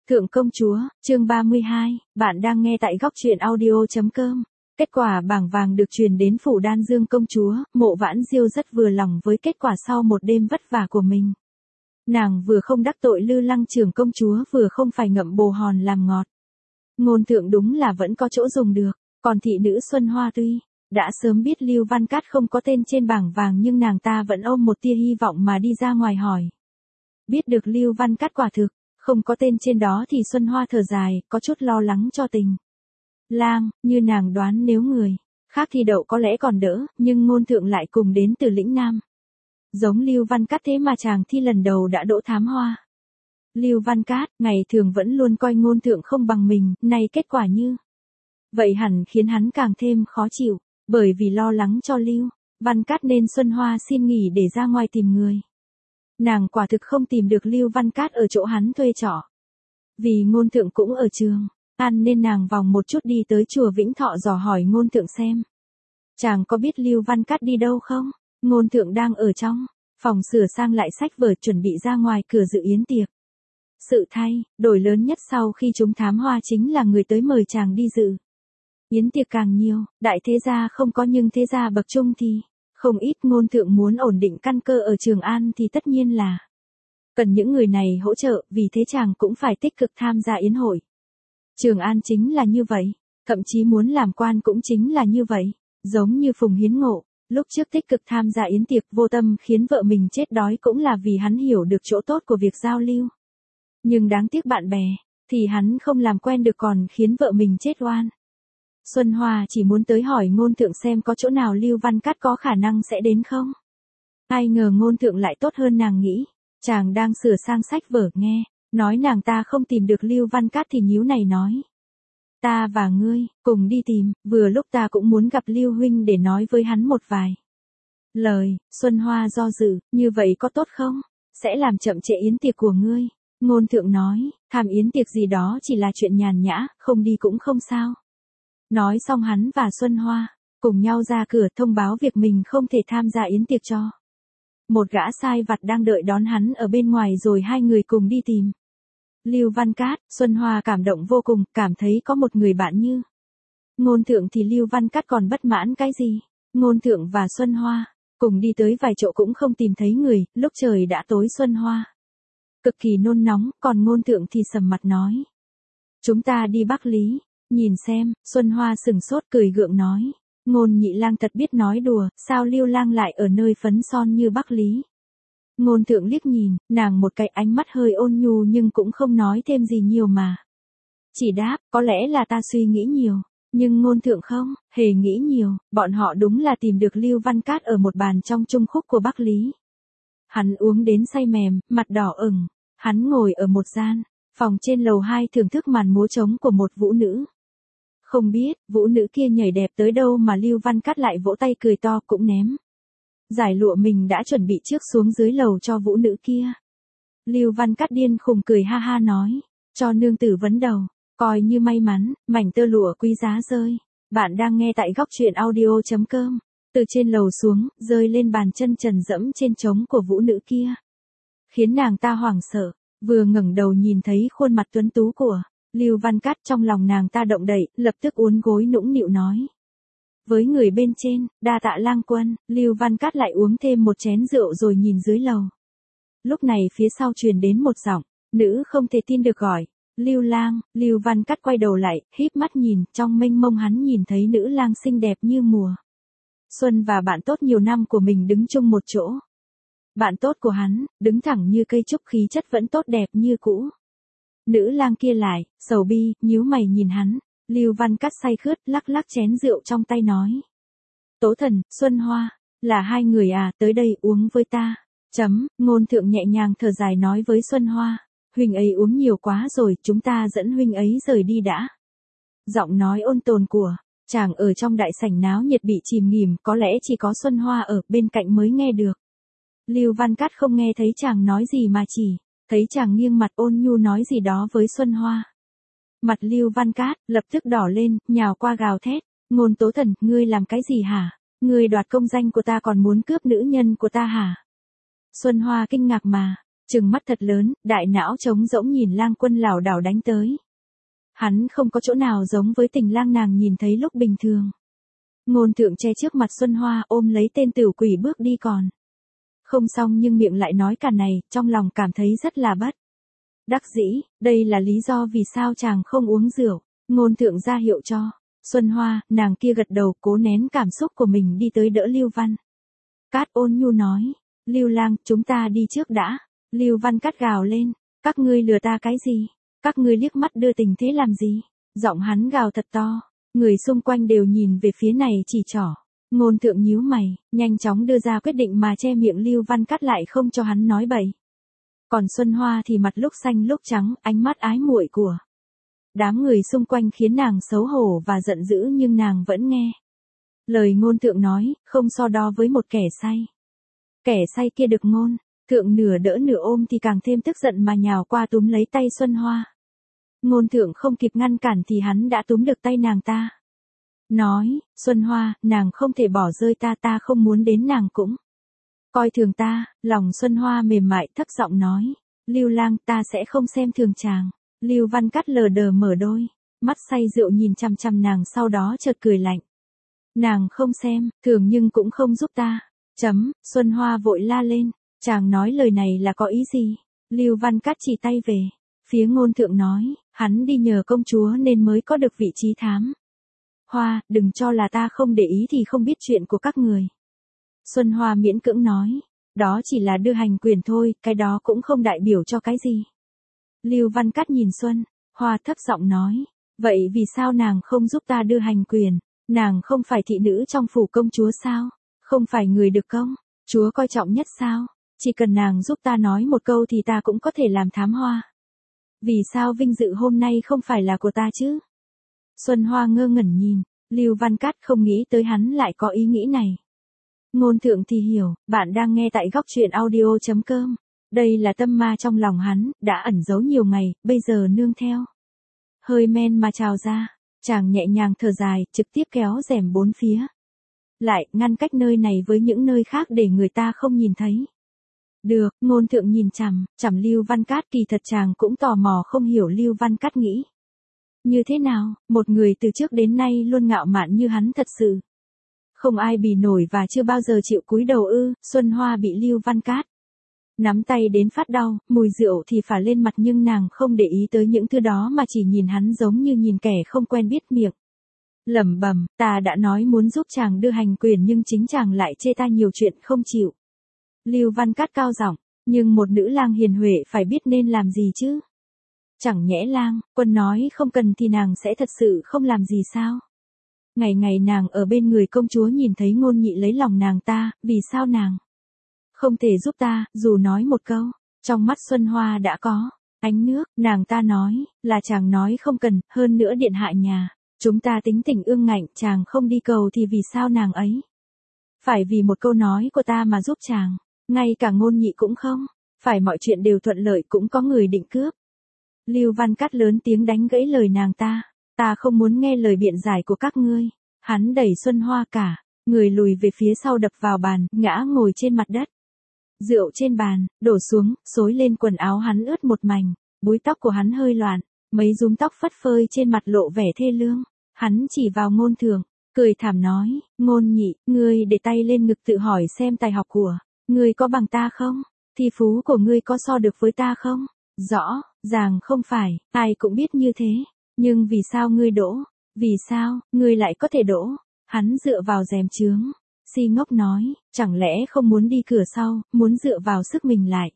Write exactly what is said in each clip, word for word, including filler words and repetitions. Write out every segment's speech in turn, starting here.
Thượng công chúa, chương ba mươi hai, bạn đang nghe tại góc truyện audio chấm com. Kết quả bảng vàng được truyền đến phủ Đan Dương công chúa, Mộ Vãn Diêu rất vừa lòng với kết quả sau một đêm vất vả của mình. Nàng vừa không đắc tội Lư Lăng trưởng công chúa vừa không phải ngậm bồ hòn làm ngọt. Ngôn thượng đúng là vẫn có chỗ dùng được, còn thị nữ Xuân Hoa tuy đã sớm biết Lưu Văn Cát không có tên trên bảng vàng nhưng nàng ta vẫn ôm một tia hy vọng mà đi ra ngoài hỏi. Biết được Lưu Văn Cát quả thực không có tên trên đó thì Xuân Hoa thở dài, có chút lo lắng cho tình lang, như nàng đoán nếu người khác thi đậu có lẽ còn đỡ, nhưng ngôn thượng lại cùng đến từ lĩnh Nam. Giống Lưu Văn Cát thế mà chàng thi lần đầu đã đỗ thám hoa. Lưu Văn Cát, ngày thường vẫn luôn coi ngôn thượng không bằng mình, nay kết quả như vậy hẳn khiến hắn càng thêm khó chịu, bởi vì lo lắng cho Lưu Văn Cát nên Xuân Hoa xin nghỉ để ra ngoài tìm người. Nàng quả thực không tìm được Lưu Văn Cát ở chỗ hắn thuê trọ. Vì ngôn thượng cũng ở trường ăn nên nàng vòng một chút đi tới chùa Vĩnh Thọ dò hỏi ngôn thượng xem. Chàng có biết Lưu Văn Cát đi đâu không? Ngôn thượng đang ở trong phòng sửa sang lại sách vở chuẩn bị ra ngoài cửa dự yến tiệc. Sự thay, đổi lớn nhất sau khi chúng thám hoa chính là người tới mời chàng đi dự yến tiệc càng nhiều, đại thế gia không có nhưng thế gia bậc trung thì không ít. Ngôn thượng muốn ổn định căn cơ ở Trường An thì tất nhiên là cần những người này hỗ trợ, vì thế chàng cũng phải tích cực tham gia yến hội. Trường An chính là như vậy, thậm chí muốn làm quan cũng chính là như vậy, giống như Phùng Hiến Ngộ, lúc trước tích cực tham gia yến tiệc vô tâm khiến vợ mình chết đói cũng là vì hắn hiểu được chỗ tốt của việc giao lưu. Nhưng đáng tiếc bạn bè, thì hắn không làm quen được còn khiến vợ mình chết oan. Xuân Hoa chỉ muốn tới hỏi ngôn thượng xem có chỗ nào Lưu Văn Cát có khả năng sẽ đến không. Ai ngờ ngôn thượng lại tốt hơn nàng nghĩ, chàng đang sửa sang sách vở nghe, nói nàng ta không tìm được Lưu Văn Cát thì nhíu này nói. Ta và ngươi, cùng đi tìm, vừa lúc ta cũng muốn gặp Lưu huynh để nói với hắn một vài lời. Xuân Hoa do dự, như vậy có tốt không? Sẽ làm chậm trễ yến tiệc của ngươi. Ngôn thượng nói, tham yến tiệc gì đó chỉ là chuyện nhàn nhã, không đi cũng không sao. Nói xong hắn và Xuân Hoa cùng nhau ra cửa thông báo việc mình không thể tham gia yến tiệc cho một gã sai vặt đang đợi đón hắn ở bên ngoài, rồi hai người cùng đi tìm Lưu Văn Cát. Xuân Hoa cảm động vô cùng, cảm thấy có một người bạn như ngôn thượng thì Lưu Văn Cát còn bất mãn cái gì. Ngôn thượng và Xuân Hoa cùng đi tới vài chỗ cũng không tìm thấy người, lúc trời đã tối Xuân Hoa cực kỳ nôn nóng, còn ngôn thượng thì sầm mặt nói. Chúng ta đi Bắc Lý, nhìn xem. Xuân Hoa sừng sốt cười gượng nói. Ngôn nhị lang thật biết nói đùa, sao Lưu lang lại ở nơi phấn son như Bắc Lý. Ngôn thượng liếc nhìn, nàng một cái ánh mắt hơi ôn nhu nhưng cũng không nói thêm gì nhiều mà. Chỉ đáp, có lẽ là ta suy nghĩ nhiều. Nhưng ngôn thượng không hề nghĩ nhiều, bọn họ đúng là tìm được Lưu Văn Cát ở một bàn trong trung khúc của Bắc Lý. Hắn uống đến say mềm, mặt đỏ ửng, hắn ngồi ở một gian phòng trên lầu hai thưởng thức màn múa trống của một vũ nữ. Không biết, vũ nữ kia nhảy đẹp tới đâu mà Lưu Văn Cát lại vỗ tay cười to cũng ném giải lụa mình đã chuẩn bị trước xuống dưới lầu cho vũ nữ kia. Lưu Văn Cát điên khùng cười ha ha nói, cho nương tử vấn đầu, coi như may mắn, mảnh tơ lụa quý giá rơi. Bạn đang nghe tại góc truyện audio chấm com. Từ trên lầu xuống, rơi lên bàn chân trần dẫm trên trống của vũ nữ kia, khiến nàng ta hoảng sợ, vừa ngẩng đầu nhìn thấy khuôn mặt tuấn tú của Lưu Văn Cát, trong lòng nàng ta động đậy, lập tức uốn gối nũng nịu nói với người bên trên, đa tạ lang quân. Lưu Văn Cát lại uống thêm một chén rượu rồi nhìn dưới lầu. Lúc này phía sau truyền đến một giọng nữ không thể tin được gọi, Lưu lang. Lưu Văn Cát quay đầu lại, híp mắt nhìn, trong mênh mông hắn nhìn thấy nữ lang xinh đẹp như mùa xuân và bạn tốt nhiều năm của mình đứng chung một chỗ. Bạn tốt của hắn đứng thẳng như cây trúc, khí chất vẫn tốt đẹp như cũ. Nữ lang kia lại sầu bi, nhíu mày nhìn hắn. Lưu Văn Cát say khướt, lắc lắc chén rượu trong tay nói. Tố Thần, Xuân Hoa, là hai người à, tới đây uống với ta. Chấm, ngôn thượng nhẹ nhàng thở dài nói với Xuân Hoa. Huynh ấy uống nhiều quá rồi, chúng ta dẫn huynh ấy rời đi đã. Giọng nói ôn tồn của chàng ở trong đại sảnh náo nhiệt bị chìm nghỉm, có lẽ chỉ có Xuân Hoa ở bên cạnh mới nghe được. Lưu Văn Cát không nghe thấy chàng nói gì mà chỉ thấy chàng nghiêng mặt ôn nhu nói gì đó với Xuân Hoa. Mặt Lưu Văn Cát lập tức đỏ lên, nhào qua gào thét, Ngôn Tố Thần, ngươi làm cái gì hả? Ngươi đoạt công danh của ta còn muốn cướp nữ nhân của ta hả? Xuân Hoa kinh ngạc mà, Trừng mắt thật lớn, đại não trống rỗng nhìn Lang Quân lảo đảo đánh tới. Hắn không có chỗ nào giống với tình lang nàng nhìn thấy lúc bình thường. Ngôn Thượng che trước mặt Xuân Hoa ôm lấy tên tiểu quỷ bước đi còn. Không xong nhưng miệng lại nói cả này, trong lòng cảm thấy rất là bất đắc dĩ, đây là lý do vì sao chàng không uống rượu. Ngôn Thượng ra hiệu cho Xuân Hoa, nàng kia gật đầu cố nén cảm xúc của mình đi tới đỡ Lưu Văn Cát ôn nhu nói, Lưu Lang, chúng ta đi trước đã. Lưu Văn Cát gào lên, các ngươi lừa ta cái gì? Các ngươi liếc mắt đưa tình thế làm gì? Giọng hắn gào thật to, người xung quanh đều nhìn về phía này chỉ trỏ. Ngôn Thượng nhíu mày, nhanh chóng đưa ra quyết định mà che miệng Lưu Văn Cát lại không cho hắn nói bậy. Còn Xuân Hoa thì mặt lúc xanh lúc trắng, ánh mắt ái muội của đám người xung quanh khiến nàng xấu hổ và giận dữ nhưng nàng vẫn nghe lời Ngôn Thượng nói, không so đo với một kẻ say. Kẻ say kia được Ngôn Thượng nửa đỡ nửa ôm thì càng thêm tức giận mà nhào qua túm lấy tay Xuân Hoa. Ngôn Thượng không kịp ngăn cản thì hắn đã túm được tay nàng ta. Nói, Xuân Hoa, nàng không thể bỏ rơi ta, ta không muốn đến nàng cũng coi thường ta. Lòng Xuân Hoa mềm mại thấp giọng nói, Lưu Lang, ta sẽ không xem thường chàng. Lưu Văn Cát lờ đờ mở đôi mắt say rượu nhìn chằm chằm nàng, sau đó chợt cười lạnh. Nàng không xem thường nhưng cũng không giúp ta. Chấm. Xuân Hoa vội la lên, chàng nói lời này là có ý gì? Lưu Văn Cát chỉ tay về phía Ngôn Thượng nói, hắn đi nhờ công chúa nên mới có được vị trí thám Hoa, đừng cho là ta không để ý thì không biết chuyện của các người. Xuân Hoa miễn cưỡng nói, đó chỉ là đưa hành quyền thôi, cái đó cũng không đại biểu cho cái gì. Lưu Văn Cát nhìn Xuân Hoa thấp giọng nói, vậy vì sao nàng không giúp ta đưa hành quyền? Nàng không phải thị nữ trong phủ công chúa sao? Không phải người được công chúa coi trọng nhất sao? Chỉ cần nàng giúp ta nói một câu thì ta cũng có thể làm thám hoa. Vì sao vinh dự hôm nay không phải là của ta chứ? Xuân Hoa ngơ ngẩn nhìn, Lưu Văn Cát không nghĩ tới hắn lại có ý nghĩ này. Ngôn Thượng thì hiểu, bạn đang nghe tại góc truyện audio chấm com. Đây là tâm ma trong lòng hắn, đã ẩn giấu nhiều ngày, bây giờ nương theo hơi men mà trào ra. Chàng nhẹ nhàng thở dài, trực tiếp kéo rèm bốn phía lại, ngăn cách nơi này với những nơi khác để người ta không nhìn thấy. Được. Ngôn Thượng nhìn chằm chằm Lưu Văn Cát, kỳ thật chàng cũng tò mò không hiểu Lưu Văn Cát nghĩ như thế nào. Một người từ trước đến nay luôn ngạo mạn như hắn thật sự không ai bì nổi và chưa bao giờ chịu cúi đầu ư? Xuân Hoa bị Lưu Văn Cát nắm tay đến phát đau, mùi rượu thì phả lên mặt nhưng nàng không để ý tới những thứ đó mà chỉ nhìn hắn giống như nhìn kẻ không quen biết, miệng lẩm bẩm, ta đã nói muốn giúp chàng đưa hành quyền nhưng chính chàng lại chê ta nhiều chuyện không chịu. Lưu Văn Cát cao giọng, nhưng một nữ lang hiền huệ phải biết nên làm gì chứ? Chẳng nhẽ Lang Quân nói không cần thì nàng sẽ thật sự không làm gì sao? Ngày ngày nàng ở bên người công chúa nhìn thấy Ngôn Nhị lấy lòng nàng ta, vì sao nàng không thể giúp ta, dù nói một câu? Trong mắt Xuân Hoa đã có ánh nước, nàng ta nói, là chàng nói không cần, hơn nữa điện hạ nhà chúng ta tính tình ương ngạnh, chàng không đi cầu thì vì sao nàng ấy phải vì một câu nói của ta mà giúp chàng? Ngay cả Ngôn Nhị cũng không, phải mọi chuyện đều thuận lợi cũng có người định cướp. Lưu Văn Cát lớn tiếng đánh gãy lời nàng ta, ta không muốn nghe lời biện giải của các ngươi. Hắn đẩy Xuân Hoa cả người lùi về phía sau, đập vào bàn, ngã ngồi trên mặt đất. Rượu trên bàn đổ xuống, xối lên quần áo hắn ướt một mảnh, búi tóc của hắn hơi loạn, mấy rúm tóc phất phơi trên mặt lộ vẻ thê lương. Hắn chỉ vào Ngôn Thượng, cười thảm nói, Ngôn Nhị, ngươi để tay lên ngực tự hỏi xem tài học của ngươi có bằng ta không? Thi phú của ngươi có so được với ta không? Rõ ràng không phải, ai cũng biết như thế, nhưng vì sao ngươi đỗ? Vì sao ngươi lại có thể đỗ? Hắn dựa vào rèm chướng, si ngốc nói, chẳng lẽ không muốn đi cửa sau, muốn dựa vào sức mình lại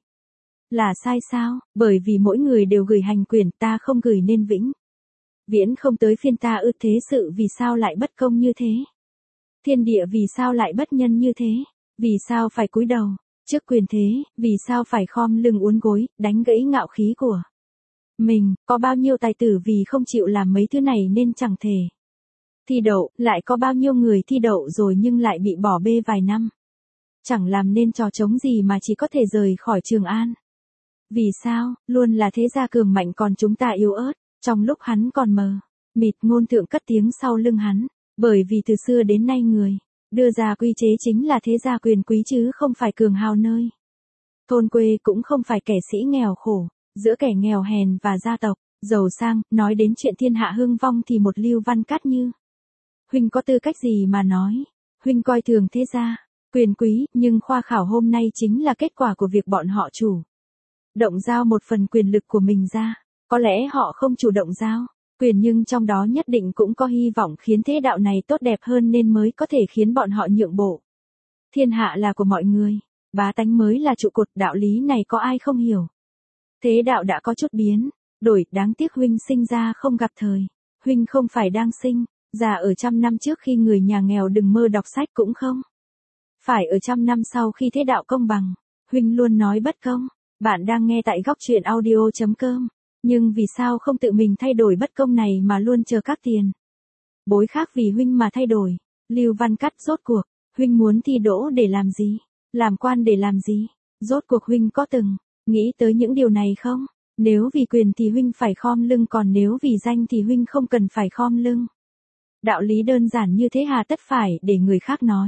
là sai sao? Bởi vì mỗi người đều gửi hành quyền, ta không gửi nên vĩnh viễn không tới phiên ta ư? Thế sự vì sao lại bất công như thế? Thiên địa vì sao lại bất nhân như thế? Vì sao phải cúi đầu trước quyền thế? Vì sao phải khom lưng uốn gối, đánh gãy ngạo khí của mình? Có bao nhiêu tài tử vì không chịu làm mấy thứ này nên chẳng thể thi đậu, lại có bao nhiêu người thi đậu rồi nhưng lại bị bỏ bê vài năm, chẳng làm nên trò trống gì mà chỉ có thể rời khỏi Trường An. Vì sao luôn là thế gia cường mạnh còn chúng ta yếu ớt? Trong lúc hắn còn mờ mịt, Ngôn Thượng cất tiếng sau lưng hắn, bởi vì từ xưa đến nay người đưa ra quy chế chính là thế gia quyền quý chứ không phải cường hào nơi Thôn quê cũng không phải kẻ sĩ nghèo khổ, giữa kẻ nghèo hèn và gia tộc, giàu sang, nói đến chuyện thiên hạ hưng vong thì một Lưu Văn Cát như. Huynh có tư cách gì mà nói, huynh coi thường thế gia, quyền quý, nhưng khoa khảo hôm nay chính là kết quả của việc bọn họ chủ động giao một phần quyền lực của mình ra, có lẽ họ không chủ động giao quyền nhưng trong đó nhất định cũng có hy vọng khiến thế đạo này tốt đẹp hơn nên mới có thể khiến bọn họ nhượng bộ. Thiên hạ là của mọi người, bá tánh mới là trụ cột, đạo lý này có ai không hiểu. Thế đạo đã có chút biến đổi, đáng tiếc huynh sinh ra không gặp thời. Huynh không phải đang sinh già ở trăm năm trước khi người nhà nghèo đừng mơ đọc sách cũng không phải ở trăm năm sau khi thế đạo công bằng. Huynh luôn nói bất công. Bạn đang nghe tại góc truyện audio chấm com. Nhưng vì sao không tự mình thay đổi bất công này mà luôn chờ các tiền bối khác vì huynh mà thay đổi? Lưu Văn Cát, rốt cuộc huynh muốn thi đỗ để làm gì? Làm quan để làm gì? Rốt cuộc huynh có từng nghĩ tới những điều này không? Nếu vì quyền thì huynh phải khom lưng, còn nếu vì danh thì huynh không cần phải khom lưng. Đạo lý đơn giản như thế hà tất phải để người khác nói.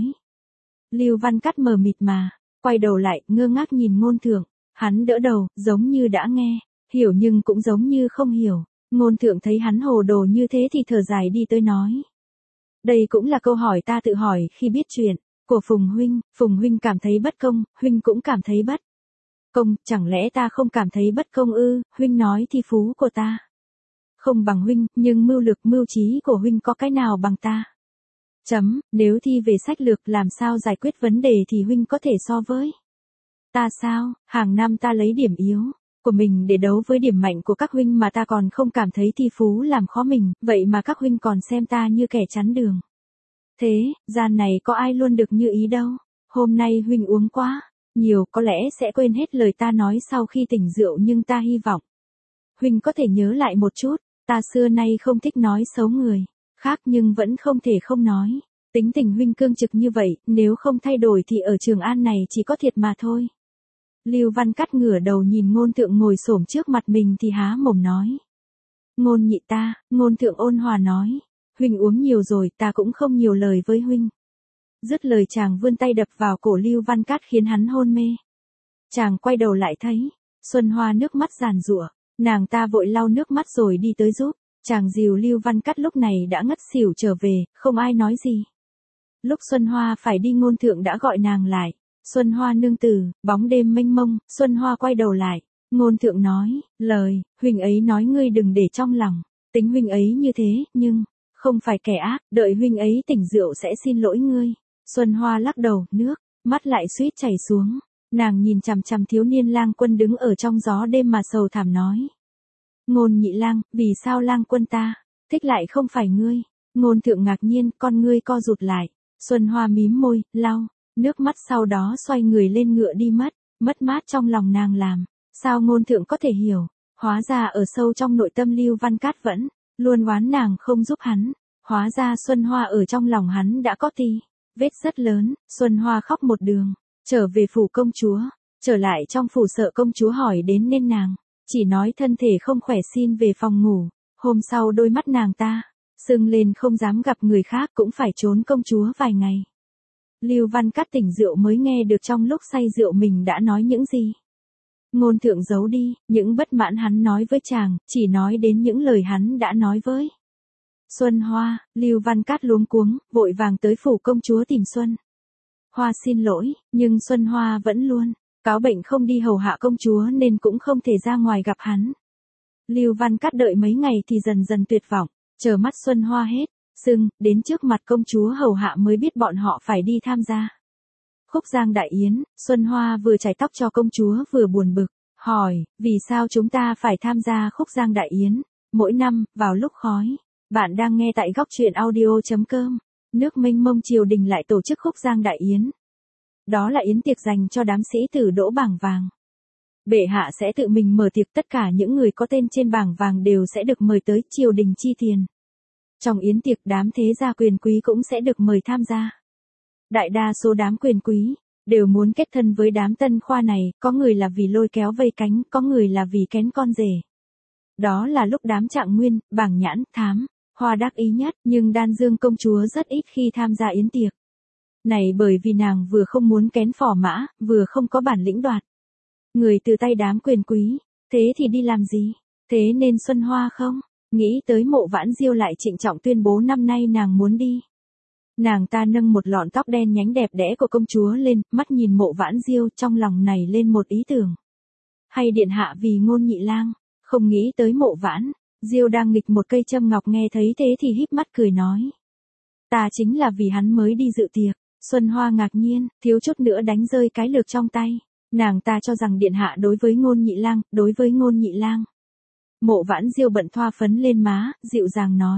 Lưu Văn Cát mờ mịt mà, quay đầu lại, ngơ ngác nhìn Ngôn Thượng. Hắn đỡ đầu, giống như đã nghe, hiểu nhưng cũng giống như không hiểu. Ngôn Thượng thấy hắn hồ đồ như thế thì thở dài đi tới nói. Đây cũng là câu hỏi ta tự hỏi khi biết chuyện của Phùng huynh. Phùng huynh cảm thấy bất công, huynh cũng cảm thấy bất công, chẳng lẽ ta không cảm thấy bất công ư? Huynh nói thi phú của ta không bằng huynh, nhưng mưu lực mưu trí của huynh có cái nào bằng ta? Chấm, nếu thi về sách lược làm sao giải quyết vấn đề thì huynh có thể so với ta sao? Hàng năm ta lấy điểm yếu của mình để đấu với điểm mạnh của các huynh mà ta còn không cảm thấy thi phú làm khó mình, vậy mà các huynh còn xem ta như kẻ chắn đường. Thế, gian này có ai luôn được như ý đâu. Hôm nay huynh uống quá nhiều, có lẽ sẽ quên hết lời ta nói sau khi tỉnh rượu, nhưng ta hy vọng huynh có thể nhớ lại một chút. Ta xưa nay không thích nói xấu người khác nhưng vẫn không thể không nói. Tính tình huynh cương trực như vậy, nếu không thay đổi thì ở Trường An này chỉ có thiệt mà thôi. Lưu Văn Cát ngửa đầu nhìn Ngôn Thượng ngồi xổm trước mặt mình thì há mồm nói. Ngôn nhị ta. Ngôn Thượng ôn hòa nói. Huynh uống nhiều rồi, ta cũng không nhiều lời với huynh. Dứt lời chàng vươn tay đập vào cổ Lưu Văn Cát khiến hắn hôn mê. Chàng quay đầu lại thấy Xuân Hoa nước mắt giàn giụa, nàng ta vội lau nước mắt rồi đi tới giúp. Chàng dìu Lưu Văn Cát lúc này đã ngất xỉu trở về, không ai nói gì. Lúc Xuân Hoa phải đi, Ngôn Thượng đã gọi nàng lại. Xuân Hoa nương tử. Bóng đêm mênh mông, Xuân Hoa quay đầu lại. Ngôn Thượng nói, lời huynh ấy nói ngươi đừng để trong lòng. Tính huynh ấy như thế, nhưng không phải kẻ ác, đợi huynh ấy tỉnh rượu sẽ xin lỗi ngươi. Xuân Hoa lắc đầu, nước mắt lại suýt chảy xuống. Nàng nhìn chằm chằm thiếu niên Lang Quân đứng ở trong gió đêm mà sầu thảm nói. Ngôn nhị lang, vì sao Lang Quân ta thích lại không phải ngươi? Ngôn Thượng ngạc nhiên, con ngươi co rụt lại. Xuân Hoa mím môi, lau nước mắt, sau đó xoay người lên ngựa đi mất. Mất mát trong lòng nàng làm sao Ngôn Thượng có thể hiểu? Hóa ra ở sâu trong nội tâm Lưu Văn Cát vẫn luôn oán nàng không giúp hắn. Hóa ra Xuân Hoa ở trong lòng hắn đã có tí vết rất lớn. Xuân Hoa khóc một đường trở về phủ công chúa. Trở lại trong phủ sợ công chúa hỏi đến nên nàng chỉ nói thân thể không khỏe xin về phòng ngủ. Hôm sau đôi mắt nàng ta sưng lên không dám gặp người khác, cũng phải trốn công chúa vài ngày. Lưu Văn Cát tỉnh rượu mới nghe được trong lúc say rượu mình đã nói những gì. Ngôn Thượng giấu đi những bất mãn hắn nói với chàng, chỉ nói đến những lời hắn đã nói với Xuân Hoa. Lưu Văn Cát luống cuống, vội vàng tới phủ công chúa tìm Xuân Hoa xin lỗi, nhưng Xuân Hoa vẫn luôn cáo bệnh không đi hầu hạ công chúa nên cũng không thể ra ngoài gặp hắn. Lưu Văn Cát đợi mấy ngày thì dần dần tuyệt vọng, chờ mắt Xuân Hoa hết sưng, đến trước mặt công chúa hầu hạ mới biết bọn họ phải đi tham gia Khúc Giang Đại Yến. Xuân Hoa vừa chải tóc cho công chúa vừa buồn bực, hỏi, vì sao chúng ta phải tham gia Khúc Giang Đại Yến? Mỗi năm, vào lúc khói. Bạn đang nghe tại góc truyện audio chấm com. Nước mênh mông triều đình lại tổ chức Khúc Giang Đại Yến. Đó là yến tiệc dành cho đám sĩ tử đỗ bảng vàng. Bệ hạ sẽ tự mình mở tiệc, tất cả những người có tên trên bảng vàng đều sẽ được mời tới, triều đình chi tiền. Trong yến tiệc đám thế gia quyền quý cũng sẽ được mời tham gia. Đại đa số đám quyền quý đều muốn kết thân với đám tân khoa này, có người là vì lôi kéo vây cánh, có người là vì kén con rể. Đó là lúc đám Trạng Nguyên, Bảng Nhãn, Thám Hoa đắc ý nhất, nhưng Đan Dương công chúa rất ít khi tham gia yến tiệc này bởi vì nàng vừa không muốn kén phò mã, vừa không có bản lĩnh đoạt Người từ tay đám quyền quý, thế thì đi làm gì? Thế nên Xuân Hoa không? Nghĩ tới Mộ Vãn Diêu lại trịnh trọng tuyên bố năm nay nàng muốn đi. Nàng ta nâng một lọn tóc đen nhánh đẹp đẽ của công chúa lên, mắt nhìn Mộ Vãn Diêu, trong lòng nảy lên một ý tưởng. Hay điện hạ vì Ngôn Nhị Lang, không nghĩ tới Mộ Vãn Diêu đang nghịch một cây châm ngọc, nghe thấy thế thì híp mắt cười nói. Ta chính là vì hắn mới đi dự tiệc. Xuân Hoa ngạc nhiên, thiếu chút nữa đánh rơi cái lược trong tay. Nàng ta cho rằng điện hạ đối với Ngôn Nhị Lang, đối với Ngôn Nhị Lang. Mộ Vãn Diêu bận thoa phấn lên má, dịu dàng nói.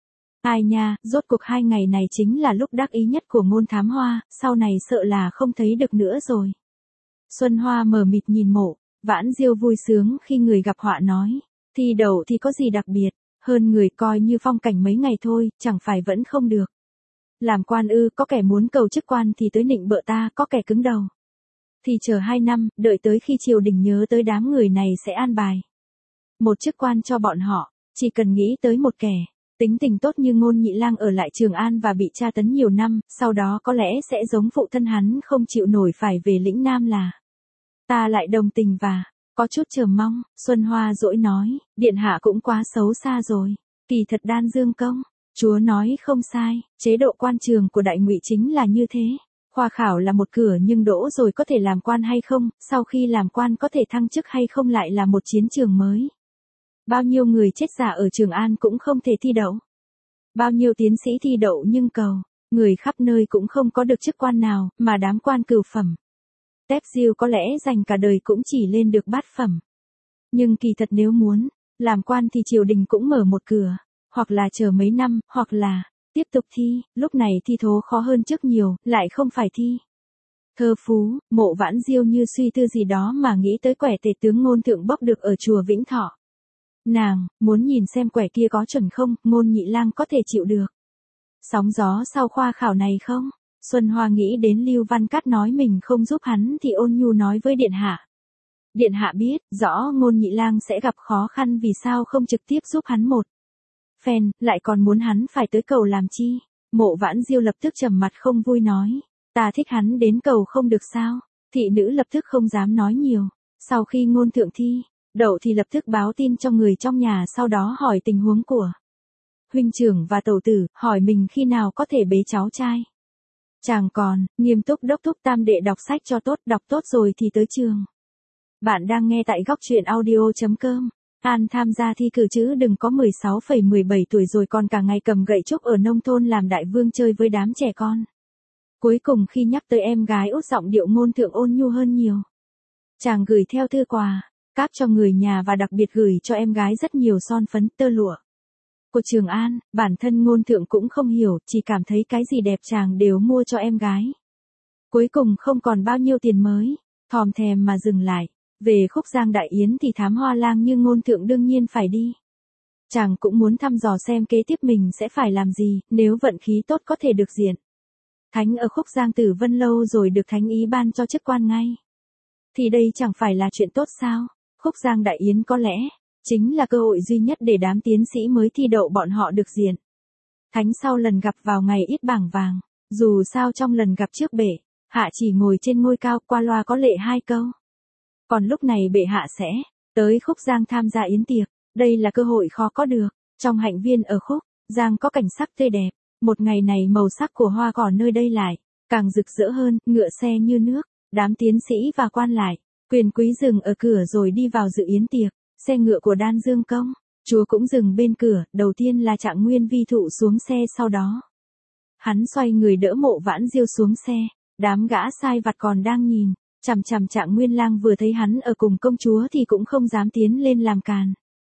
Ai nha, rốt cuộc hai ngày này chính là lúc đắc ý nhất của Ngôn Thám Hoa, sau này sợ là không thấy được nữa rồi. Xuân Hoa mờ mịt nhìn Mộ Vãn Diêu vui sướng khi người gặp họa nói. Thi đậu thì có gì đặc biệt, hơn người coi như phong cảnh mấy ngày thôi, chẳng phải vẫn không được. Làm quan ư, có kẻ muốn cầu chức quan thì tới nịnh bợ ta, có kẻ cứng đầu. Thì chờ hai năm, đợi tới khi triều đình nhớ tới đám người này sẽ an bài một chức quan cho bọn họ, chỉ cần nghĩ tới một kẻ, tính tình tốt như Ngôn Nhị Lang ở lại Trường An và bị tra tấn nhiều năm, sau đó có lẽ sẽ giống phụ thân hắn không chịu nổi phải về lĩnh Nam là. Ta lại đồng tình và có chút chờ mong. Xuân Hoa dỗi nói, điện hạ cũng quá xấu xa rồi. Kỳ thật Đan Dương công, chúa nói không sai, chế độ quan trường của Đại Ngụy chính là như thế. Khoa khảo là một cửa nhưng đỗ rồi có thể làm quan hay không, sau khi làm quan có thể thăng chức hay không lại là một chiến trường mới. Bao nhiêu người chết giả ở Trường An cũng không thể thi đậu. Bao nhiêu tiến sĩ thi đậu nhưng cầu, người khắp nơi cũng không có được chức quan nào, mà đám quan cửu phẩm. Tép Diêu có lẽ dành cả đời cũng chỉ lên được bát phẩm. Nhưng kỳ thật nếu muốn làm quan thì triều đình cũng mở một cửa, hoặc là chờ mấy năm, hoặc là tiếp tục thi, lúc này thi thố khó hơn trước nhiều, lại không phải thi. Thơ phú, Mộ Vãn Diêu như suy tư gì đó mà nghĩ tới quẻ tể tướng Ngôn Thượng bốc được ở chùa Vĩnh Thọ. Nàng muốn nhìn xem quẻ kia có chuẩn không, Ngôn Nhị Lang có thể chịu được sóng gió sau khoa khảo này không? Xuân Hoa nghĩ đến Lưu Văn Cát nói mình không giúp hắn thì ôn nhu nói với điện hạ. Điện hạ biết rõ Ngôn Nhị Lang sẽ gặp khó khăn, vì sao không trực tiếp giúp hắn một phen, lại còn muốn hắn phải tới cầu làm chi? Mộ Vãn Diêu lập tức trầm mặt không vui nói. Ta thích hắn đến cầu không được sao? Thị nữ lập tức không dám nói nhiều. Sau khi Ngôn Thượng thi đậu thì lập tức báo tin cho người trong nhà, sau đó hỏi tình huống của huynh trưởng và tẩu tử, hỏi mình khi nào có thể bế cháu trai. Chàng còn nghiêm túc đốc thúc tam đệ đọc sách cho tốt, đọc tốt rồi thì tới trường. Bạn đang nghe tại góc truyện audio chấm com. An tham gia thi cử chữ đừng có mười sáu phẩy mười bảy tuổi rồi còn cả ngày cầm gậy trúc ở nông thôn làm đại vương chơi với đám trẻ con. Cuối cùng khi nhắc tới em gái út, giọng điệu Ngôn Thượng ôn nhu hơn nhiều. Chàng gửi theo thư quà cáp cho người nhà và đặc biệt gửi cho em gái rất nhiều son phấn, tơ lụa của Trường An. Bản thân Ngôn Thượng cũng không hiểu, chỉ cảm thấy cái gì đẹp chàng đều mua cho em gái. Cuối cùng không còn bao nhiêu tiền mới thòm thèm mà dừng lại. Về khúc Giang Đại Yến thì Thám Hoa Lang như Ngôn Thượng đương nhiên phải đi. Chàng cũng muốn thăm dò xem kế tiếp mình sẽ phải làm gì, nếu vận khí tốt có thể được diện thánh ở khúc Giang Tử Vân Lâu rồi được thánh ý ban cho chức quan ngay. Thì đây chẳng phải là chuyện tốt sao? Khúc Giang Đại Yến có lẽ chính là cơ hội duy nhất để đám tiến sĩ mới thi đậu bọn họ được diện thánh sau lần gặp vào ngày ít bảng vàng. Dù sao trong lần gặp trước bệ hạ chỉ ngồi trên ngôi cao, qua loa có lệ hai câu. Còn lúc này bệ hạ sẽ tới khúc Giang tham gia yến tiệc. Đây là cơ hội khó có được. Trong hạnh viên ở khúc Giang có cảnh sắc tươi đẹp. Một ngày này màu sắc của hoa cỏ nơi đây lại càng rực rỡ hơn, ngựa xe như nước, đám tiến sĩ và quan lại, quyền quý dừng ở cửa rồi đi vào dự yến tiệc. Xe ngựa của Đan Dương công chúa cũng dừng bên cửa. Đầu tiên là Trạng Nguyên vi thụ xuống xe, sau đó hắn xoay người đỡ Mộ Vãn Diêu xuống xe. Đám gã sai vặt còn đang nhìn chằm chằm Trạng Nguyên Lang, vừa thấy hắn ở cùng công chúa thì cũng không dám tiến lên làm càn.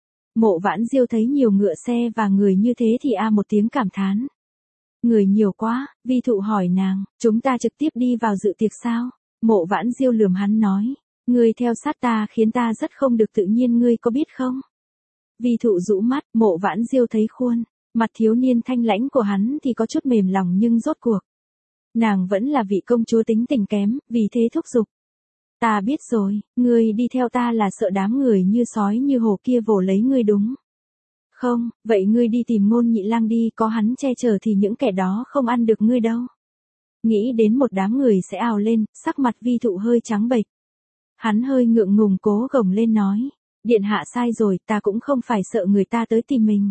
Mộ Vãn Diêu thấy nhiều ngựa xe và người như thế thì a một tiếng cảm thán. Người nhiều quá. Vi thụ hỏi nàng, chúng ta trực tiếp đi vào dự tiệc sao? Mộ Vãn Diêu lườm hắn nói, ngươi theo sát ta khiến ta rất không được tự nhiên, ngươi có biết không? Vi thụ rũ mắt. Mộ Vãn Diêu thấy khuôn mặt thiếu niên thanh lãnh của hắn thì có chút mềm lòng, nhưng rốt cuộc nàng vẫn là vị công chúa tính tình kém, vì thế thúc giục. Ta biết rồi, ngươi đi theo ta là sợ đám người như sói như hổ kia vồ lấy ngươi đúng không? Vậy ngươi đi tìm Ngôn Nhị Lang đi, có hắn che chở thì những kẻ đó không ăn được ngươi đâu. Nghĩ đến một đám người sẽ ào lên, sắc mặt vi thụ hơi trắng bệch. Hắn hơi ngượng ngùng cố gồng lên nói. Điện hạ sai rồi, ta cũng không phải sợ người ta tới tìm mình.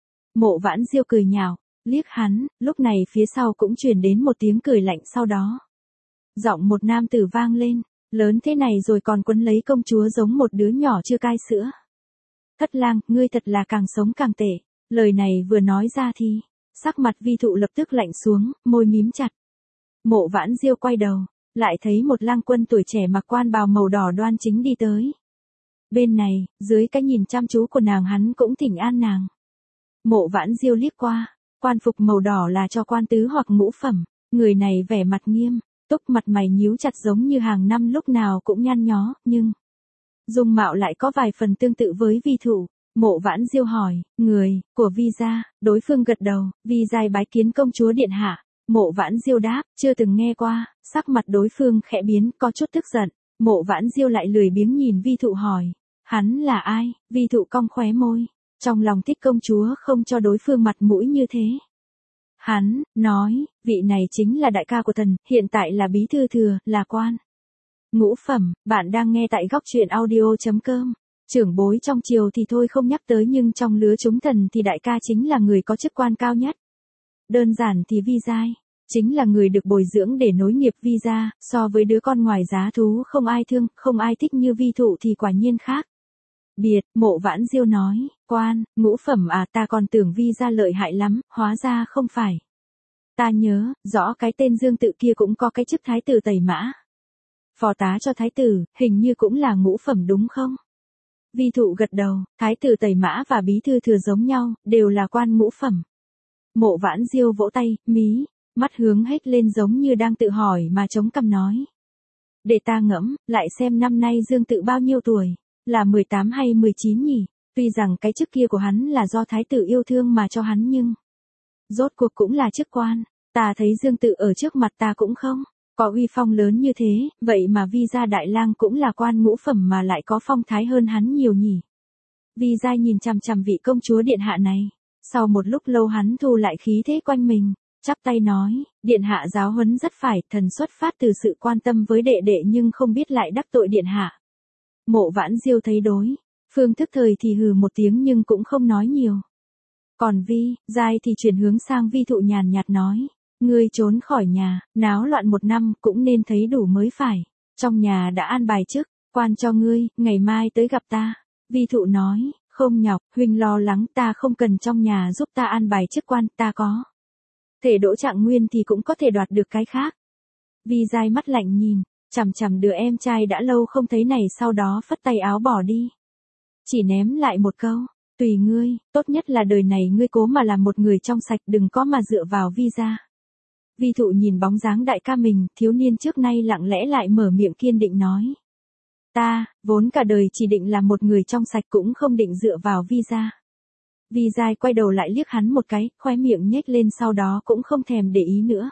Mộ Vãn Diêu cười nhạo, liếc hắn, lúc này phía sau cũng truyền đến một tiếng cười lạnh sau đó. Giọng một nam tử vang lên, lớn thế này rồi còn quấn lấy công chúa giống một đứa nhỏ chưa cai sữa. Thất lang, ngươi thật là càng sống càng tệ. Lời này vừa nói ra thì, sắc mặt Vi Thụ lập tức lạnh xuống, môi mím chặt. Mộ Vãn Diêu quay đầu, lại thấy một lang quân tuổi trẻ mặc quan bào màu đỏ đoan chính đi tới. Bên này, dưới cái nhìn chăm chú của nàng hắn cũng thỉnh an nàng. Mộ Vãn Diêu liếc qua, quan phục màu đỏ là cho quan tứ hoặc ngũ phẩm, người này vẻ mặt nghiêm, túc mặt mày nhíu chặt giống như hàng năm lúc nào cũng nhăn nhó, nhưng dung mạo lại có vài phần tương tự với Vi Thụ. Mộ Vãn Diêu hỏi, người, của Vi gia, đối phương gật đầu, Vi giai bái kiến công chúa điện hạ. Mộ Vãn Diêu đáp, chưa từng nghe qua, sắc mặt đối phương khẽ biến, có chút tức giận. Mộ Vãn Diêu lại lười biếng nhìn Vi Thụ hỏi, hắn là ai? Vi Thụ cong khóe môi, trong lòng thích công chúa không cho đối phương mặt mũi như thế. Hắn, nói, vị này chính là đại ca của thần, hiện tại là bí thư thừa, là quan ngũ phẩm. Bạn đang nghe tại góc truyện audio.com. Trưởng bối trong triều thì thôi không nhắc tới, nhưng trong lứa chúng thần thì đại ca chính là người có chức quan cao nhất. Đơn giản thì Vi giai chính là người được bồi dưỡng để nối nghiệp Vi gia, so với đứa con ngoài giá thú không ai thương, không ai thích như Vi Thụ thì quả nhiên khác biệt. Mộ Vãn Diêu nói, quan ngũ phẩm à, ta còn tưởng Vi gia lợi hại lắm, hóa ra không phải. Ta nhớ rõ cái tên Dương Tự kia cũng có cái chức thái tử Tẩy Mã, phò tá cho thái tử, hình như cũng là ngũ phẩm đúng không? Vi Thụ gật đầu, thái tử Tẩy Mã và bí thư thừa giống nhau, đều là quan ngũ phẩm. Mộ Vãn Diêu vỗ tay, mí mắt hướng hết lên giống như đang tự hỏi mà chống cằm nói. Để ta ngẫm, lại xem năm nay Dương Tự bao nhiêu tuổi, là mười tám hay mười chín nhỉ? Tuy rằng cái chức kia của hắn là do thái tử yêu thương mà cho hắn nhưng rốt cuộc cũng là chức quan, ta thấy Dương Tự ở trước mặt ta cũng không có uy phong lớn như thế, vậy mà Vi gia đại lang cũng là quan ngũ phẩm mà lại có phong thái hơn hắn nhiều nhỉ. Vi giai nhìn chằm chằm vị công chúa điện hạ này, sau một lúc lâu hắn thu lại khí thế quanh mình, chắp tay nói, điện hạ giáo huấn rất phải, thần xuất phát từ sự quan tâm với đệ đệ nhưng không biết lại đắc tội điện hạ. Mộ Vãn Diêu thấy đối phương thức thời thì hừ một tiếng nhưng cũng không nói nhiều. Còn Vi giai thì chuyển hướng sang Vi Thụ nhàn nhạt nói, ngươi trốn khỏi nhà, náo loạn một năm cũng nên thấy đủ mới phải. Trong nhà đã an bài chức quan cho ngươi, ngày mai tới gặp ta. Vi Thụ nói, không nhọc, huynh lo lắng, ta không cần trong nhà giúp ta an bài chức quan, ta có thể đỗ trạng nguyên thì cũng có thể đoạt được cái khác. Vi giai mắt lạnh nhìn chằm chằm đứa em trai đã lâu không thấy này, sau đó phất tay áo bỏ đi. Chỉ ném lại một câu, tùy ngươi, tốt nhất là đời này ngươi cố mà làm một người trong sạch, đừng có mà dựa vào Vi gia. Vi Thụ nhìn bóng dáng đại ca mình, thiếu niên trước nay lặng lẽ lại mở miệng kiên định nói. Ta, vốn cả đời chỉ định là một người trong sạch cũng không định dựa vào Vi gia. Vi giai quay đầu lại liếc hắn một cái, khóe miệng nhếch lên sau đó cũng không thèm để ý nữa.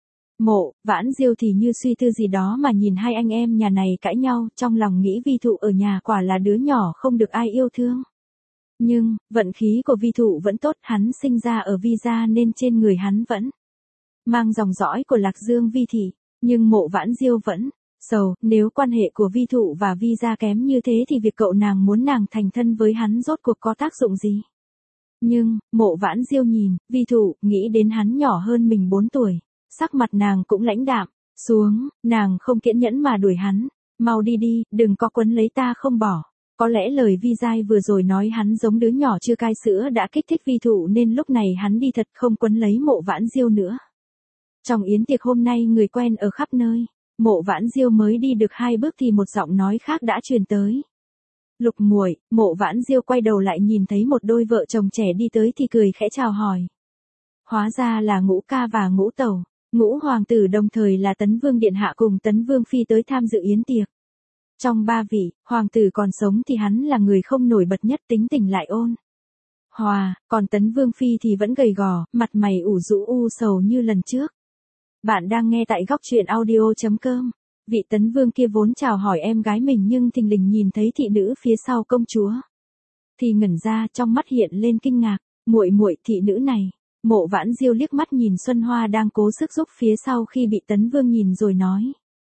Mộ Vãn Diêu thì như suy tư gì đó mà nhìn hai anh em nhà này cãi nhau, trong lòng nghĩ Vi Thụ ở nhà quả là đứa nhỏ không được ai yêu thương. Nhưng, vận khí của Vi Thụ vẫn tốt, hắn sinh ra ở Vi gia nên trên người hắn vẫn mang dòng dõi của Lạc Dương Vi thị, nhưng Mộ Vãn Diêu vẫn sầu, nếu quan hệ của Vi Thụ và Vi gia kém như thế thì việc cậu nàng muốn nàng thành thân với hắn rốt cuộc có tác dụng gì? Nhưng, Mộ Vãn Diêu nhìn Vi Thụ, nghĩ đến hắn nhỏ hơn mình bốn tuổi, sắc mặt nàng cũng lãnh đạm xuống, nàng không kiên nhẫn mà đuổi hắn, mau đi đi, đừng có quấn lấy ta không bỏ. Có lẽ lời Vi giai vừa rồi nói hắn giống đứa nhỏ chưa cai sữa đã kích thích Vi Thụ nên lúc này hắn đi thật, không quấn lấy Mộ Vãn Diêu nữa. Trong yến tiệc hôm nay người quen ở khắp nơi, Mộ Vãn Diêu mới đi được hai bước thì một giọng nói khác đã truyền tới. Lục muội. Mộ Vãn Diêu quay đầu lại nhìn thấy một đôi vợ chồng trẻ đi tới thì cười khẽ chào hỏi. Hóa ra là Ngũ ca và Ngũ tẩu, Ngũ hoàng tử đồng thời là Tấn Vương điện hạ cùng Tấn Vương phi tới tham dự yến tiệc. Trong ba vị, hoàng tử còn sống thì hắn là người không nổi bật nhất, tính tình lại ôn hòa, còn Tấn Vương phi thì vẫn gầy gò, mặt mày ủ rũ u sầu như lần trước. Bạn đang nghe tại góc truyện audio.com. Vị Tấn Vương kia vốn chào hỏi em gái mình nhưng thình lình nhìn thấy thị nữ phía sau công chúa thì ngẩn ra, trong mắt hiện lên kinh ngạc. Muội muội, thị nữ này. Mộ Vãn Diêu liếc mắt nhìn Xuân Hoa đang cố sức giúp phía sau khi bị Tấn Vương nhìn rồi nói.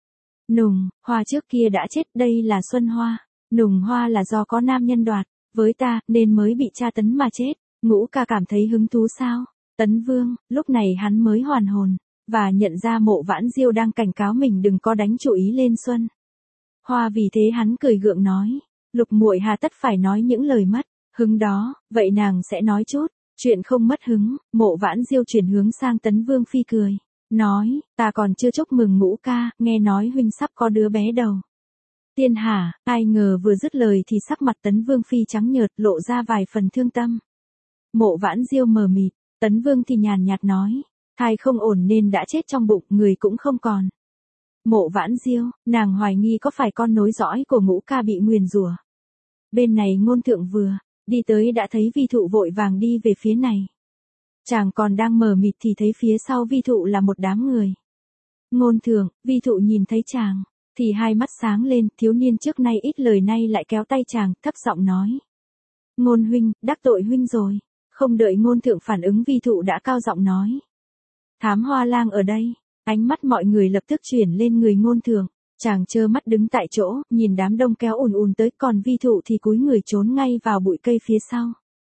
Nùng, Hoa trước kia đã chết, đây là Xuân Hoa. Nùng Hoa là do có nam nhân đoạt, với ta, nên mới bị tra tấn mà chết. Ngũ ca cảm thấy hứng thú sao? Tấn Vương, lúc này hắn mới hoàn hồn, và nhận ra Mộ Vãn Diêu đang cảnh cáo mình đừng có đánh chủ ý lên Xuân Hoa, vì thế hắn cười gượng nói, Lục muội hà tất phải nói những lời mất hứng đó, vậy nàng sẽ nói chút chuyện không mất hứng. Mộ Vãn Diêu chuyển hướng sang Tấn Vương Phi cười, nói, ta còn chưa chúc mừng Ngũ ca, nghe nói huynh sắp có đứa bé đầu tiên hả? Ai ngờ vừa dứt lời thì sắc mặt Tấn Vương Phi trắng nhợt, lộ ra vài phần thương tâm. Mộ Vãn Diêu mờ mịt, Tấn Vương thì nhàn nhạt nói, thai không ổn nên đã chết trong bụng, người cũng không còn. Mộ Vãn Diêu, nàng hoài nghi có phải con nối dõi của Ngũ ca bị nguyền rủa. Bên này Ngôn Thượng vừa đi tới đã thấy Vi Thụ vội vàng đi về phía này. Chàng còn đang mờ mịt thì thấy phía sau Vi Thụ là một đám người. Ngôn Thượng, Vi Thụ nhìn thấy chàng thì hai mắt sáng lên, thiếu niên trước nay ít lời nay lại kéo tay chàng, thấp giọng nói, Ngôn huynh, đắc tội huynh rồi. Không đợi Ngôn Thượng phản ứng, Vi Thụ đã cao giọng nói, Thám Hoa Lang ở đây. Ánh mắt mọi người lập tức chuyển lên người Ngôn Thượng. Chàng trơ mắt đứng tại chỗ, nhìn đám đông kéo ùn ùn tới, còn Vi Thụ thì cúi người trốn ngay vào bụi cây phía sau.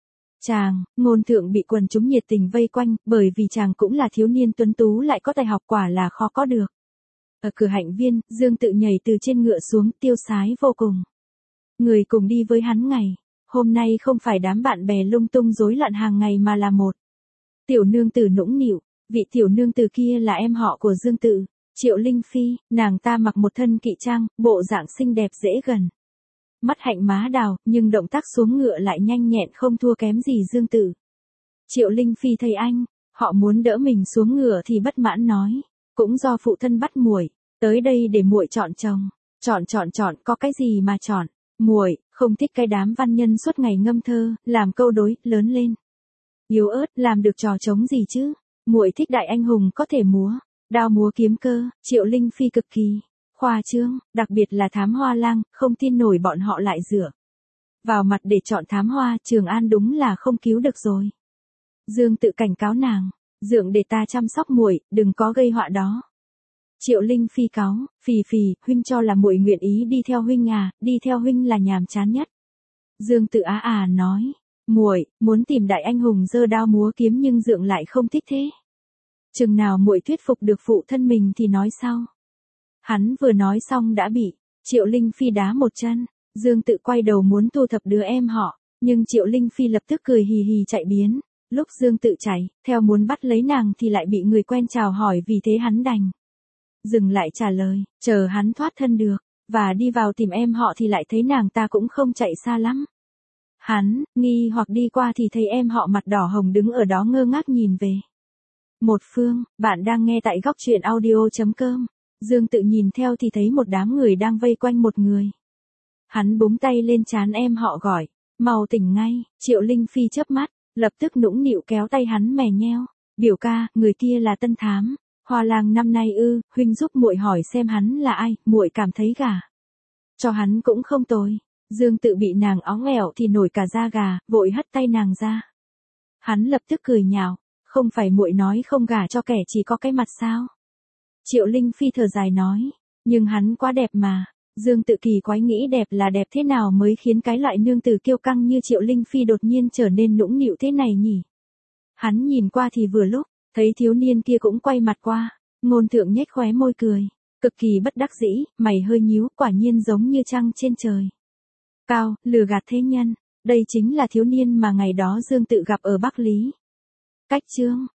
Chàng, Ngôn Thượng bị quần chúng nhiệt tình vây quanh, bởi vì chàng cũng là thiếu niên tuấn tú lại có tài học, quả là khó có được. Ở cửa hạnh viên, Dương Tự nhảy từ trên ngựa xuống, tiêu sái vô cùng. Người cùng đi với hắn ngày hôm nay không phải đám bạn bè lung tung rối loạn hàng ngày mà là một tiểu nương tử nũng nịu. Vị tiểu nương tử kia là em họ của Dương Tự, Triệu Linh Phi. Nàng ta mặc một thân kỵ trang, bộ dạng xinh đẹp dễ gần, mắt hạnh má đào, nhưng động tác xuống ngựa lại nhanh nhẹn không thua kém gì Dương Tự. Triệu Linh Phi thấy anh họ muốn đỡ mình xuống ngựa thì bất mãn nói, cũng do phụ thân bắt muội tới đây để muội chọn chồng. Chọn chọn chọn, có cái gì mà chọn? Muội không thích cái đám văn nhân suốt ngày ngâm thơ, làm câu đối, lớn lên yếu ớt, làm được trò trống gì chứ? Muội thích đại anh hùng có thể múa đao múa kiếm cơ. Triệu Linh Phi cực kỳ khoa trương, đặc biệt là Thám Hoa Lang, không tin nổi bọn họ lại dựa vào mặt để chọn Thám Hoa. Trường An đúng là không cứu được rồi. Dương Tự cảnh cáo nàng, dượng để ta chăm sóc muội, đừng có gây họa đó. Triệu Linh Phi cáu, Phì phì, huynh cho là muội nguyện ý đi theo huynh à? Đi theo huynh là nhàm chán nhất. Dương Tự á à nói, muội muốn tìm đại anh hùng giơ đao múa kiếm, nhưng dượng lại không thích thế. Chừng nào muội thuyết phục được phụ thân mình thì nói sau. Hắn vừa nói xong đã bị Triệu Linh Phi đá một chân. Dương Tự quay đầu muốn thu thập đứa em họ, nhưng Triệu Linh Phi lập tức cười hì hì chạy biến. Lúc Dương Tự chạy theo muốn bắt lấy nàng thì lại bị người quen chào hỏi, vì thế hắn đành dừng lại trả lời, chờ hắn thoát thân được và đi vào tìm em họ thì lại thấy nàng ta cũng không chạy xa lắm. Hắn nghi hoặc đi qua thì thấy em họ mặt đỏ hồng đứng ở đó ngơ ngác nhìn về một phương. Bạn đang nghe tại góc truyện audio chấm com. Dương Tự nhìn theo thì thấy một đám người đang vây quanh một người. Hắn búng tay lên trán em họ gọi, mau tỉnh ngay. Triệu Linh Phi chớp mắt, lập tức nũng nịu kéo tay hắn mè nheo, biểu ca, người kia là Tân Thám Hoa Lang năm nay ư? Huynh giúp muội hỏi xem hắn là ai, muội cảm thấy gả cho hắn cũng không tồi. Dương Tự bị nàng óng ẻo thì nổi cả da gà, vội hất tay nàng ra. Hắn lập tức cười nhạo, không phải muội nói không gả cho kẻ chỉ có cái mặt sao? Triệu Linh Phi thở dài nói, nhưng hắn quá đẹp mà. Dương Tự kỳ quái nghĩ đẹp là đẹp thế nào mới khiến cái loại nương tử kiêu căng như Triệu Linh Phi đột nhiên trở nên nũng nịu thế này nhỉ? Hắn nhìn qua thì vừa lúc thấy thiếu niên kia cũng quay mặt qua. Ngôn Thượng nhếch khóe môi cười, cực kỳ bất đắc dĩ, mày hơi nhíu, quả nhiên giống như trăng trên trời cao, lừa gạt thế nhân. Đây chính là thiếu niên mà ngày đó Dương Tự gặp ở Bắc Lý. Cách chương